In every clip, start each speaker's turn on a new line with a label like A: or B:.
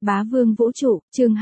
A: Bá Vương Vũ Trụ, chương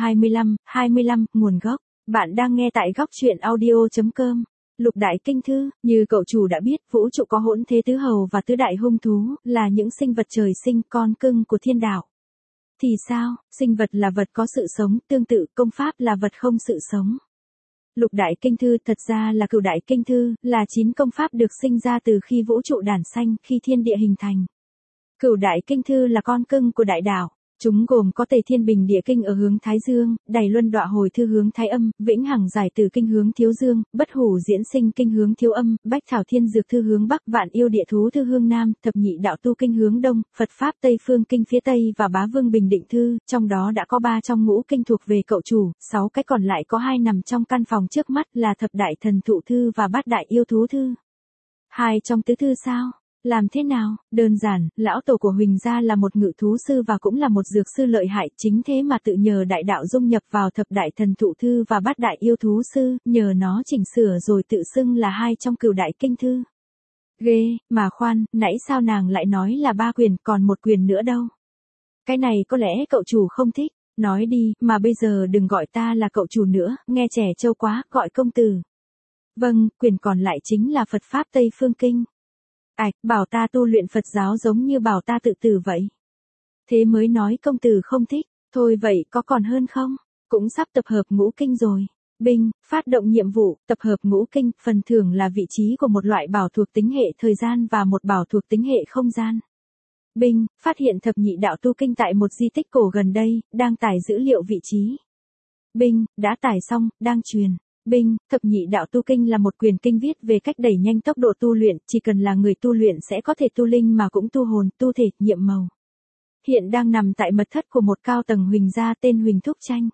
A: 25, nguồn gốc. Bạn đang nghe tại góc truyện audio.com. Lục Đại Kinh Thư, như cậu chủ đã biết, vũ trụ có hỗn thế tứ hầu và tứ đại hung thú, là những sinh vật trời sinh, con cưng của thiên đạo. Thì sao, sinh vật là vật có sự sống, tương tự, công pháp là vật không sự sống. Lục Đại Kinh Thư thật ra là Cửu Đại Kinh Thư, là 9 công pháp được sinh ra từ khi vũ trụ đản sanh, khi thiên địa hình thành. Cửu Đại Kinh Thư là con cưng của đại đạo. Chúng gồm có Tề Thiên Bình Địa Kinh ở hướng Thái Dương, Đài Luân Đọa Hồi Thư hướng Thái Âm, Vĩnh Hằng Giải Tử Kinh hướng Thiếu Dương, Bất Hủ Diễn Sinh Kinh hướng Thiếu Âm, Bách Thảo Thiên Dược Thư hướng Bắc, Vạn Yêu Địa Thú Thư hướng Nam, Thập Nhị Đạo Tu Kinh hướng Đông, Phật Pháp Tây Phương Kinh phía Tây và Bá Vương Bình Định Thư, trong đó đã có 3 trong ngũ kinh thuộc về cậu chủ, 6 cái còn lại có 2 nằm trong căn phòng trước mắt là Thập Đại Thần Thụ Thư và Bát Đại Yêu Thú Thư. 2 trong tứ thư sao? Làm thế nào? Đơn giản, lão tổ của Huỳnh gia là một ngự thú sư và cũng là một dược sư lợi hại, chính thế mà tự nhờ đại đạo dung nhập vào Thập Đại Thần Thụ Thư và Bát Đại Yêu Thú Sư, nhờ nó chỉnh sửa rồi tự xưng là 2 trong Cửu Đại Kinh Thư. Ghê, mà khoan, nãy sao nàng lại nói là 3 quyền, còn 1 quyền nữa đâu? Cái này có lẽ cậu chủ không thích, nói đi, mà bây giờ đừng gọi ta là cậu chủ nữa, nghe trẻ trâu quá, gọi công tử. Vâng, quyền còn lại chính là Phật Pháp Tây Phương Kinh. Bảo ta tu luyện Phật giáo giống như bảo ta tự tử vậy. Thế mới nói công tử không thích, thôi vậy có còn hơn không? Cũng sắp tập hợp ngũ kinh rồi. Binh, phát động nhiệm vụ, tập hợp ngũ kinh, phần thưởng là vị trí của một loại bảo thuộc tính hệ thời gian và một bảo thuộc tính hệ không gian. Binh, phát hiện Thập Nhị Đạo Tu Kinh tại một di tích cổ gần đây, đang tải dữ liệu vị trí. Binh, đã tải xong, đang truyền. Binh, Thập Nhị Đạo Tu Kinh là một quyền kinh viết về cách đẩy nhanh tốc độ tu luyện, chỉ cần là người tu luyện sẽ có thể tu linh mà cũng tu hồn, tu thể, nhiệm màu. Hiện đang nằm tại mật thất của một cao tầng Huỳnh gia tên Huỳnh Thúc Tranh.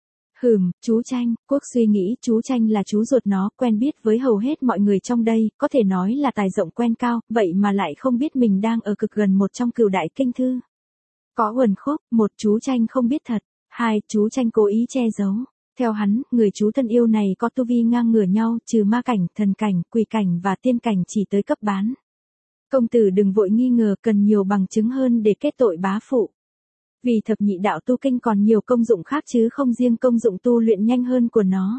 A: Chú Tranh, Quốc suy nghĩ chú Tranh là chú ruột nó, quen biết với hầu hết mọi người trong đây, có thể nói là tài rộng quen cao, vậy mà lại không biết mình đang ở cực gần một trong Cửu Đại Kinh Thư. Có uẩn khúc, 1 chú Tranh không biết thật, 2 chú Tranh cố ý che giấu. Theo hắn, người chú thân yêu này có tu vi ngang ngửa nhau, trừ ma cảnh, thần cảnh, quỷ cảnh và tiên cảnh chỉ tới cấp bán. Công tử đừng vội nghi ngờ, cần nhiều bằng chứng hơn để kết tội bá phụ. Vì Thập Nhị Đạo Tu Kinh còn nhiều công dụng khác chứ không riêng công dụng tu luyện nhanh hơn của nó.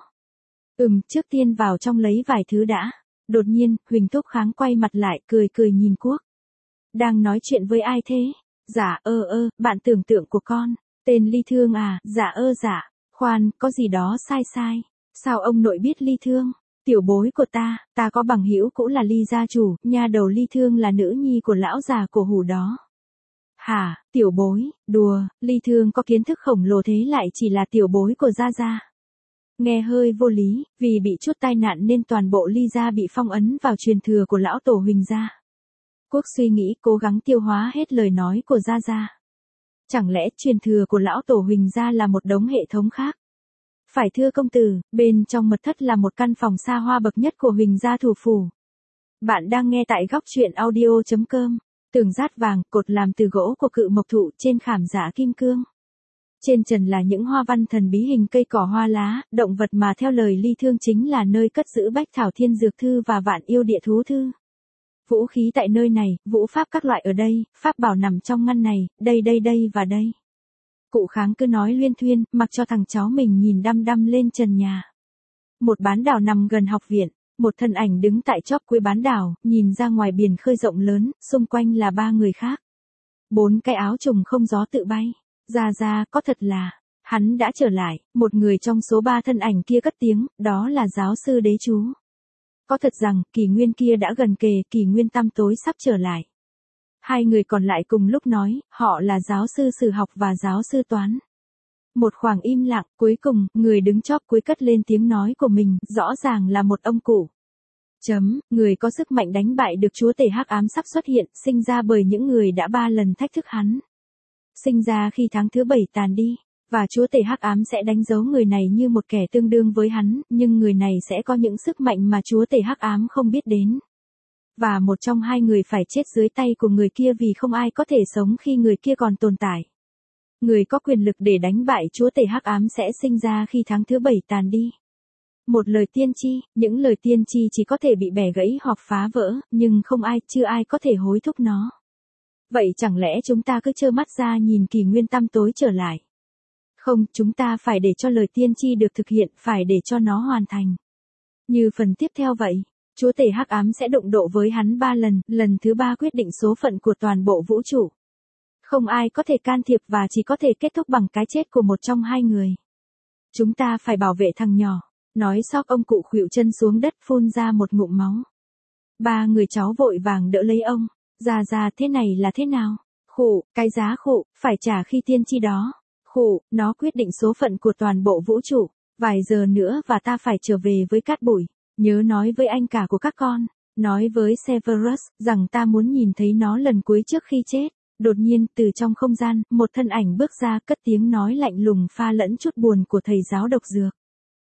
A: Trước tiên vào trong lấy vài thứ đã. Đột nhiên, Huỳnh Thúc Kháng quay mặt lại, cười nhìn Quốc. Đang nói chuyện với ai thế? Dạ bạn tưởng tượng của con. Tên Ly Thương à? Dạ. Khoan, có gì đó sai. Sao ông nội biết Ly Thương? Tiểu bối của ta có bằng hữu cũng là Ly gia chủ, nha đầu Ly Thương là nữ nhi của lão già cổ hủ đó. Hả, tiểu bối, đùa, Ly Thương có kiến thức khổng lồ thế lại chỉ là tiểu bối của gia. Nghe hơi vô lý, vì bị chút tai nạn nên toàn bộ Ly gia bị phong ấn vào truyền thừa của lão tổ Huỳnh gia. Quốc suy nghĩ cố gắng tiêu hóa hết lời nói của gia. Chẳng lẽ truyền thừa của lão tổ Huỳnh gia là một đống hệ thống khác? Phải thưa công tử, bên trong mật thất là một căn phòng xa hoa bậc nhất của Huỳnh gia thủ phủ. Bạn đang nghe tại góc truyện audio.com. Tường dát vàng, cột làm từ gỗ của cự mộc thụ trên khảm giả kim cương. Trên trần là những hoa văn thần bí hình cây cỏ hoa lá, động vật mà theo lời Ly Thương chính là nơi cất giữ Bách Thảo Thiên Dược Thư và Vạn Yêu Địa Thú Thư. Vũ khí tại nơi này, vũ pháp các loại ở đây, pháp bảo nằm trong ngăn này, đây và đây. Cụ Kháng cứ nói luyên thuyên, mặc cho thằng cháu mình nhìn đăm lên trần nhà. Một bán đảo nằm gần học viện, một thân ảnh đứng tại chóp cuối bán đảo, nhìn ra ngoài biển khơi rộng lớn, xung quanh là 3 người khác. 4 cái áo trùng không gió tự bay. Ra, có thật là, hắn đã trở lại, một người trong số 3 thân ảnh kia cất tiếng, đó là giáo sư đế chú. Có thật rằng, kỷ nguyên kia đã gần kề, kỷ nguyên tăm tối sắp trở lại. 2 người còn lại cùng lúc nói, họ là giáo sư sử học và giáo sư toán. Một khoảng im lặng, cuối cùng, người đứng chóp cuối cất lên tiếng nói của mình, rõ ràng là một ông cụ. Người có sức mạnh đánh bại được chúa tể hắc ám sắp xuất hiện, sinh ra bởi những người đã 3 lần thách thức hắn. Sinh ra khi tháng thứ 7 tàn đi, và chúa tể hắc ám sẽ đánh dấu người này như một kẻ tương đương với hắn, nhưng người này sẽ có những sức mạnh mà chúa tể hắc ám không biết đến. Và một trong 2 người phải chết dưới tay của người kia vì không ai có thể sống khi người kia còn tồn tại. Người có quyền lực để đánh bại chúa tể hắc ám sẽ sinh ra khi tháng thứ 7 tàn đi. Một lời tiên tri, những lời tiên tri chỉ có thể bị bẻ gãy hoặc phá vỡ, nhưng chưa ai có thể hối thúc nó. Vậy chẳng lẽ chúng ta cứ trơ mắt ra nhìn kỷ nguyên tăm tối trở lại? Không, chúng ta phải để cho lời tiên tri được thực hiện, phải để cho nó hoàn thành. Như phần tiếp theo vậy, chúa tể hắc ám sẽ đụng độ với hắn 3 lần, lần thứ 3 quyết định số phận của toàn bộ vũ trụ. Không ai có thể can thiệp và chỉ có thể kết thúc bằng cái chết của một trong hai người. Chúng ta phải bảo vệ thằng nhỏ. Nói xong ông cụ khuỵu chân xuống đất phun ra một ngụm máu. 3 người cháu vội vàng đỡ lấy ông. Ra thế này là thế nào? Khụ, cái giá khụ, phải trả khi tiên tri đó. Khụ, nó quyết định số phận của toàn bộ vũ trụ. Vài giờ nữa và ta phải trở về với cát bụi. Nhớ nói với anh cả của các con. Nói với Severus rằng ta muốn nhìn thấy nó lần cuối trước khi chết. Đột nhiên, từ trong không gian, một thân ảnh bước ra cất tiếng nói lạnh lùng pha lẫn chút buồn của thầy giáo độc dược.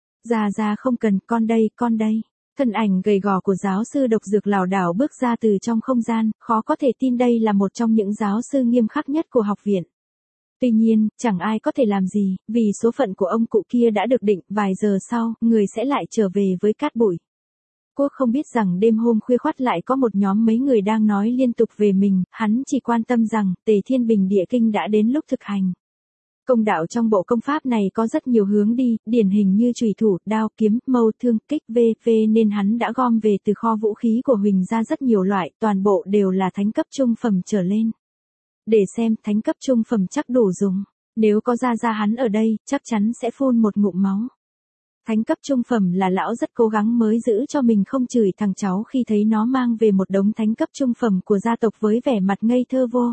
A: Ra không cần, con đây. Thân ảnh gầy gò của giáo sư độc dược lảo đảo bước ra từ trong không gian, khó có thể tin đây là một trong những giáo sư nghiêm khắc nhất của học viện. Tuy nhiên, chẳng ai có thể làm gì, vì số phận của ông cụ kia đã được định, vài giờ sau, người sẽ lại trở về với cát bụi. Quốc không biết rằng đêm hôm khuya khoắt lại có một nhóm mấy người đang nói liên tục về mình, hắn chỉ quan tâm rằng, Tề Thiên Bình Địa Kinh đã đến lúc thực hành. Công đạo trong bộ công pháp này có rất nhiều hướng đi, điển hình như chùy thủ, đao, kiếm, mâu, thương, kích, v.v. nên hắn đã gom về từ kho vũ khí của Huỳnh ra rất nhiều loại, toàn bộ đều là thánh cấp trung phẩm trở lên. Để xem, thánh cấp trung phẩm chắc đủ dùng. Nếu có ra hắn ở đây, chắc chắn sẽ phun một ngụm máu. Thánh cấp trung phẩm là lão rất cố gắng mới giữ cho mình không chửi thằng cháu khi thấy nó mang về một đống thánh cấp trung phẩm của gia tộc với vẻ mặt ngây thơ vô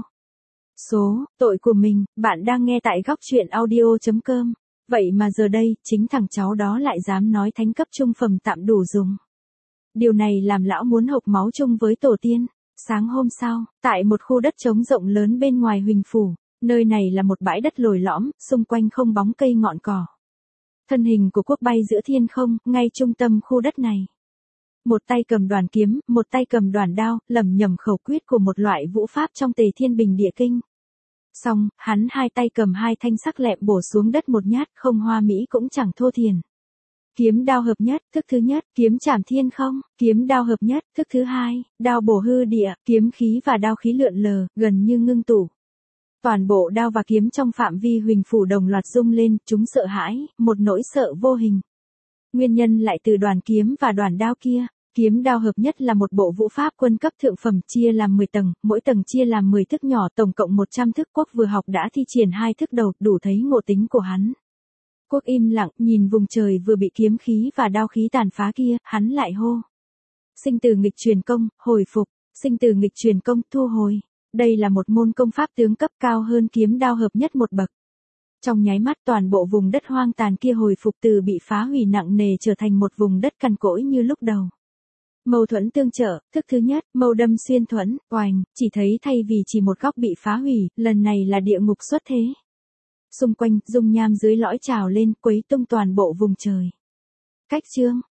A: số, tội của mình, bạn đang nghe tại góc truyện audio.com. Vậy mà giờ đây, chính thằng cháu đó lại dám nói thánh cấp trung phẩm tạm đủ dùng. Điều này làm lão muốn hộc máu chung với tổ tiên. Sáng hôm sau, tại một khu đất trống rộng lớn bên ngoài Huỳnh Phủ, nơi này là một bãi đất lồi lõm, xung quanh không bóng cây ngọn cỏ. Thân hình của Quốc bay giữa thiên không, ngay trung tâm khu đất này. Một tay cầm đoàn kiếm, một tay cầm đoàn đao, lẩm nhẩm khẩu quyết của một loại vũ pháp trong Tề Thiên Bình Địa Kinh. Xong, hắn hai tay cầm hai thanh sắc lẹm bổ xuống đất một nhát, không hoa mỹ cũng chẳng thô thiển. Kiếm đao hợp nhất, thức thứ nhất, kiếm chảm thiên không, kiếm đao hợp nhất, thức thứ hai, đao bổ hư địa, kiếm khí và đao khí lượn lờ, gần như ngưng tụ. Toàn bộ đao và kiếm trong phạm vi Huỳnh Phủ đồng loạt rung lên, chúng sợ hãi, một nỗi sợ vô hình. Nguyên nhân lại từ đoàn kiếm và đoàn đao kia. Kiếm đao hợp nhất là một bộ vũ pháp quân cấp thượng phẩm chia làm 10 tầng, mỗi tầng chia làm 10 thức nhỏ, tổng cộng 100 thức. Quốc vừa học đã thi triển 2 thức đầu, đủ thấy ngộ tính của hắn. Quốc im lặng, nhìn vùng trời vừa bị kiếm khí và đao khí tàn phá kia, hắn lại hô. Sinh tử nghịch truyền công, hồi phục, sinh tử nghịch truyền công, thu hồi. Đây là một môn công pháp tướng cấp cao hơn kiếm đao hợp nhất một bậc. Trong nháy mắt toàn bộ vùng đất hoang tàn kia hồi phục từ bị phá hủy nặng nề trở thành một vùng đất cằn cỗi như lúc đầu. Mâu thuẫn tương trợ, thức thứ nhất, mâu đâm xuyên thuẫn, oành, chỉ thấy thay vì chỉ một góc bị phá hủy, lần này là địa ngục xuất thế. Xung quanh, dung nham dưới lõi trào lên, quấy tung toàn bộ vùng trời. Cách chương,